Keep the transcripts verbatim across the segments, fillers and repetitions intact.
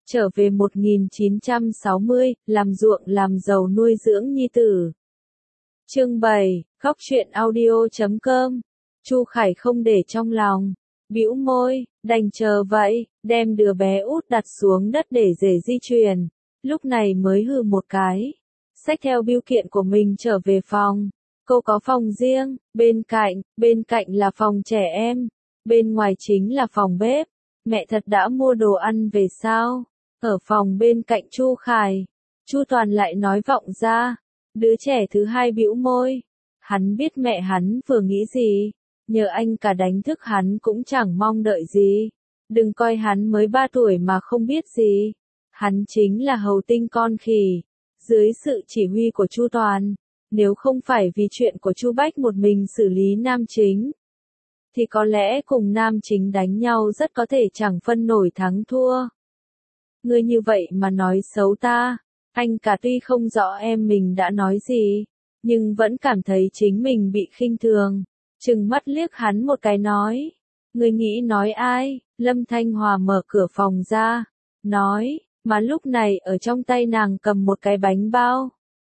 Trở về một nghìn chín trăm sáu mươi, làm ruộng làm giàu nuôi dưỡng nhi tử. Chương bảy, góc truyện audio chấm com. Chu Khải không để trong lòng, bĩu môi, đành chờ vậy, đem đứa bé út đặt xuống đất để dễ di chuyển. Lúc này mới hừ một cái, xách theo bưu kiện của mình trở về phòng. Cô có phòng riêng, bên cạnh, bên cạnh là phòng trẻ em, bên ngoài chính là phòng bếp. Mẹ thật đã mua đồ ăn về sao? Ở phòng bên cạnh Chu Khải, Chu Toàn lại nói vọng ra. Đứa trẻ thứ hai bĩu môi. Hắn biết mẹ hắn vừa nghĩ gì, nhờ anh cả đánh thức hắn cũng chẳng mong đợi gì. Đừng coi hắn mới ba tuổi mà không biết gì. Hắn chính là hầu tinh con khỉ. Dưới sự chỉ huy của Chu Toàn, nếu không phải vì chuyện của Chu Bách một mình xử lý nam chính, thì có lẽ cùng nam chính đánh nhau rất có thể chẳng phân nổi thắng thua. Ngươi như vậy mà nói xấu ta, anh cả tuy không rõ em mình đã nói gì, nhưng vẫn cảm thấy chính mình bị khinh thường. Trừng mắt liếc hắn một cái nói, ngươi nghĩ nói ai? Lâm Thanh Hòa mở cửa phòng ra, nói, mà lúc này ở trong tay nàng cầm một cái bánh bao.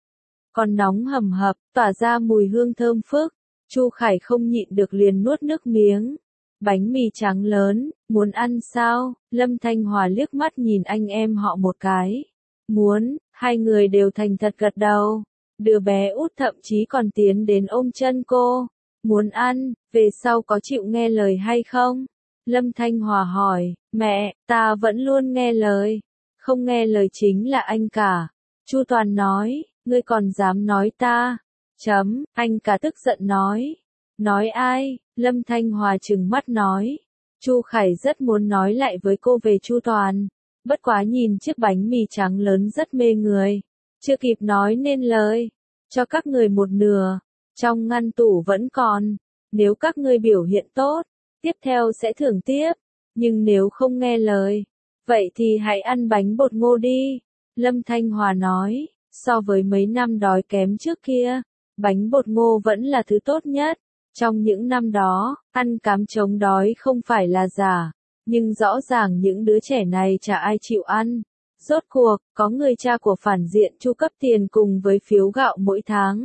Còn nóng hầm hập, tỏa ra mùi hương thơm phức. Chu Khải không nhịn được liền nuốt nước miếng. Bánh mì trắng lớn, muốn ăn sao? Lâm Thanh Hòa liếc mắt nhìn anh em họ một cái. Muốn, hai người đều thành thật gật đầu. Đứa bé út thậm chí còn tiến đến ôm chân cô. Muốn ăn, về sau có chịu nghe lời hay không? Lâm Thanh Hòa hỏi, mẹ, ta vẫn luôn nghe lời. Không nghe lời chính là anh cả. Chu Toàn nói, ngươi còn dám nói ta? Chấm, anh cả tức giận nói. Nói ai? Lâm Thanh Hòa trừng mắt nói. Chu Khải rất muốn nói lại với cô về Chu Toàn. Bất quá nhìn chiếc bánh mì trắng lớn rất mê người. Chưa kịp nói nên lời. Cho các người một nửa. Trong ngăn tủ vẫn còn. Nếu các ngươi biểu hiện tốt, tiếp theo sẽ thưởng tiếp. Nhưng nếu không nghe lời, vậy thì hãy ăn bánh bột ngô đi. Lâm Thanh Hòa nói. So với mấy năm đói kém trước kia, bánh bột ngô vẫn là thứ tốt nhất. Trong những năm đó, ăn cám chống đói không phải là giả, nhưng rõ ràng những đứa trẻ này chả ai chịu ăn. Rốt cuộc, có người cha của phản diện chu cấp tiền cùng với phiếu gạo mỗi tháng.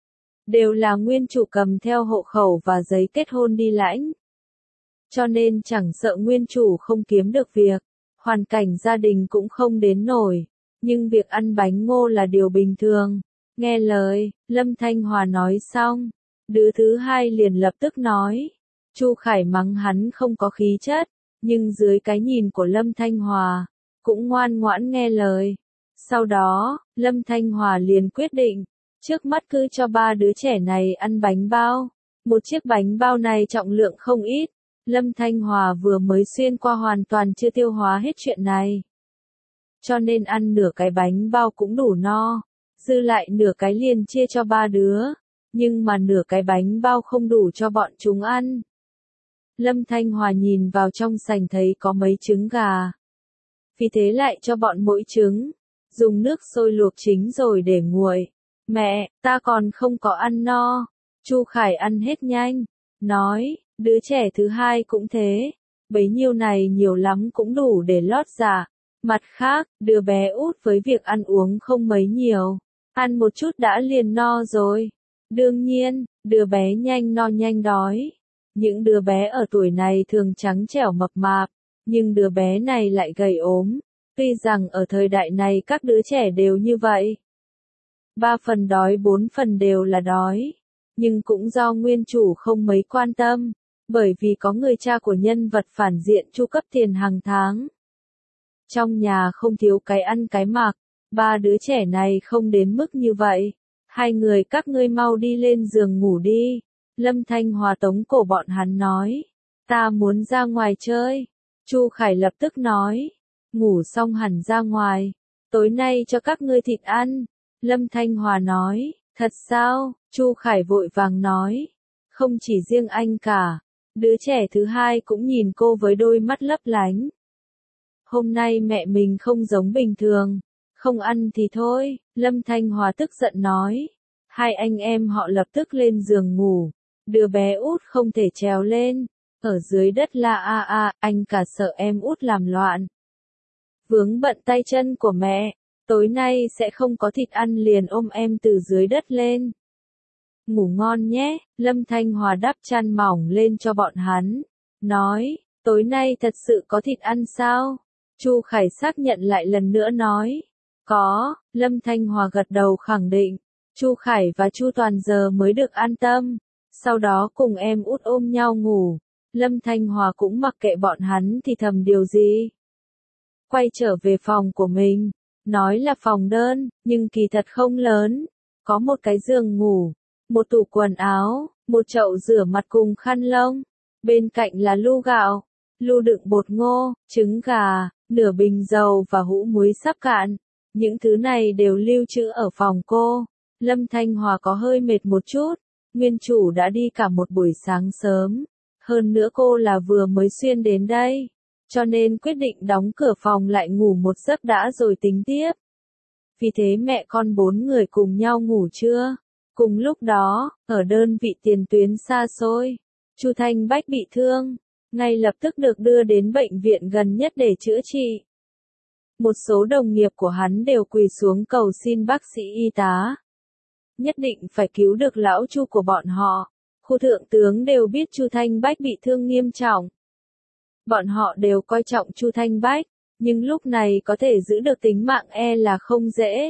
Đều là nguyên chủ cầm theo hộ khẩu và giấy kết hôn đi lãnh. Cho nên chẳng sợ nguyên chủ không kiếm được việc, hoàn cảnh gia đình cũng không đến nổi. Nhưng việc ăn bánh ngô là điều bình thường. Nghe lời, Lâm Thanh Hòa nói xong. Đứa thứ hai liền lập tức nói. Chu Khải mắng hắn không có khí chất, nhưng dưới cái nhìn của Lâm Thanh Hòa, cũng ngoan ngoãn nghe lời. Sau đó, Lâm Thanh Hòa liền quyết định, trước mắt cứ cho ba đứa trẻ này ăn bánh bao. Một chiếc bánh bao này trọng lượng không ít. Lâm Thanh Hòa vừa mới xuyên qua hoàn toàn chưa tiêu hóa hết chuyện này. Cho nên ăn nửa cái bánh bao cũng đủ no, dư lại nửa cái liền chia cho ba đứa, nhưng mà nửa cái bánh bao không đủ cho bọn chúng ăn. Lâm Thanh Hòa nhìn vào trong sành thấy có mấy trứng gà, vì thế lại cho bọn mỗi trứng, dùng nước sôi luộc chín rồi để nguội. Mẹ, ta còn không có ăn no. Chu Khải ăn hết nhanh, nói, đứa trẻ thứ hai cũng thế, bấy nhiêu này nhiều lắm cũng đủ để lót dạ. Mặt khác, đứa bé út với việc ăn uống không mấy nhiều, ăn một chút đã liền no rồi. Đương nhiên, đứa bé nhanh no nhanh đói. Những đứa bé ở tuổi này thường trắng trẻo mập mạp, nhưng đứa bé này lại gầy ốm. Tuy rằng ở thời đại này các đứa trẻ đều như vậy. Ba phần đói bốn phần đều là đói. Nhưng cũng do nguyên chủ không mấy quan tâm, bởi vì có người cha của nhân vật phản diện chu cấp tiền hàng tháng. Trong nhà không thiếu cái ăn cái mặc, ba đứa trẻ này không đến mức như vậy. Hai người các ngươi mau đi lên giường ngủ đi. Lâm Thanh Hòa tống cổ bọn hắn nói. Ta muốn ra ngoài chơi. Chu Khải lập tức nói. Ngủ xong hẳn ra ngoài. Tối nay cho các ngươi thịt ăn. Lâm Thanh Hòa nói. Thật sao? Chu Khải vội vàng nói. Không chỉ riêng anh cả. Đứa trẻ thứ hai cũng nhìn cô với đôi mắt lấp lánh. Hôm nay mẹ mình không giống bình thường. Không ăn thì thôi, Lâm Thanh Hòa tức giận nói. Hai anh em họ lập tức lên giường ngủ. Đứa bé út không thể trèo lên. Ở dưới đất la a a, anh cả sợ em út làm loạn. vướng bận tay chân của mẹ, tối nay sẽ không có thịt ăn liền ôm em từ dưới đất lên. Ngủ ngon nhé, Lâm Thanh Hòa đắp chăn mỏng lên cho bọn hắn, nói, tối nay thật sự có thịt ăn sao? Chu Khải xác nhận lại lần nữa nói, có, Lâm Thanh Hòa gật đầu khẳng định, Chu Khải và Chu Toàn giờ mới được an tâm, sau đó cùng em út ôm nhau ngủ, Lâm Thanh Hòa cũng mặc kệ bọn hắn thì thầm điều gì. Quay trở về phòng của mình, nói là phòng đơn, nhưng kỳ thật không lớn, có một cái giường ngủ, một tủ quần áo, một chậu rửa mặt cùng khăn lông, bên cạnh là lu gạo, lu đựng bột ngô, trứng gà, nửa bình dầu và hũ muối sắp cạn. Những thứ này đều lưu trữ ở phòng cô. Lâm Thanh Hòa có hơi mệt một chút, nguyên chủ đã đi cả một buổi sáng sớm. Hơn nữa cô là vừa mới xuyên đến đây, cho nên quyết định đóng cửa phòng lại ngủ một giấc đã rồi tính tiếp. Vì thế mẹ con bốn người cùng nhau ngủ trưa. Cùng lúc đó, ở đơn vị tiền tuyến xa xôi, Chu Thanh Bách bị thương, ngay lập tức được đưa đến bệnh viện gần nhất để chữa trị. Một số đồng nghiệp của hắn đều quỳ xuống cầu xin bác sĩ y tá. Nhất định phải cứu được lão Chu của bọn họ. Khu thượng tướng đều biết Chu Thanh Bách bị thương nghiêm trọng. Bọn họ đều coi trọng Chu Thanh Bách, nhưng lúc này có thể giữ được tính mạng e là không dễ.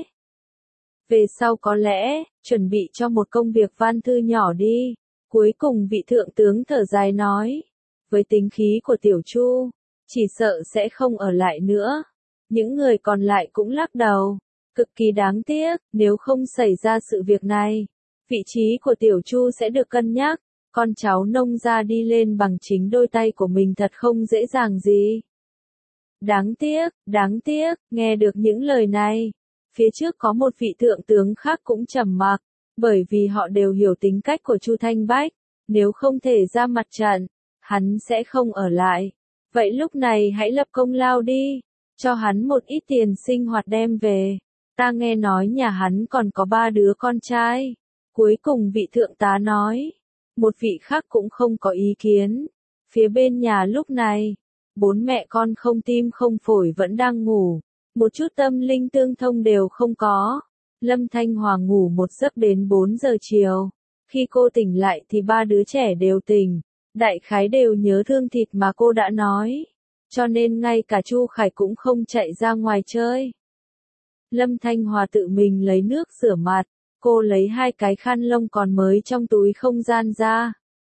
Về sau có lẽ, chuẩn bị cho một công việc van thư nhỏ đi. Cuối cùng vị thượng tướng thở dài nói, với tính khí của Tiểu Chu, chỉ sợ sẽ không ở lại nữa. Những người còn lại cũng lắc đầu, cực kỳ đáng tiếc, nếu không xảy ra sự việc này, vị trí của Tiểu Chu sẽ được cân nhắc, con cháu nông gia đi lên bằng chính đôi tay của mình thật không dễ dàng gì. Đáng tiếc, đáng tiếc, nghe được những lời này, phía trước có một vị thượng tướng khác cũng trầm mặc, bởi vì họ đều hiểu tính cách của Chu Thanh Bách, nếu không thể ra mặt trận, hắn sẽ không ở lại. Vậy lúc này hãy lập công lao đi, cho hắn một ít tiền sinh hoạt đem về. Ta nghe nói nhà hắn còn có ba đứa con trai. Cuối cùng vị thượng tá nói, một vị khác cũng không có ý kiến. Phía bên nhà lúc này, bốn mẹ con không tim không phổi vẫn đang ngủ, một chút tâm linh tương thông đều không có. Lâm Thanh Hòa ngủ một giấc đến bốn giờ chiều. Khi cô tỉnh lại thì ba đứa trẻ đều tỉnh, đại khái đều nhớ thương thịt mà cô đã nói. Cho nên ngay cả Chu Khải cũng không chạy ra ngoài chơi. Lâm Thanh Hòa tự mình lấy nước rửa mặt, cô lấy hai cái khăn lông còn mới trong túi không gian ra.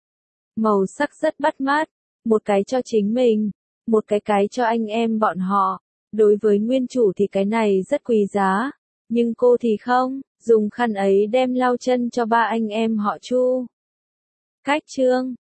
Màu sắc rất bắt mắt, một cái cho chính mình, một cái cái cho anh em bọn họ. Đối với nguyên chủ thì cái này rất quý giá, nhưng cô thì không, dùng khăn ấy đem lau chân cho ba anh em họ Chu. Cách chương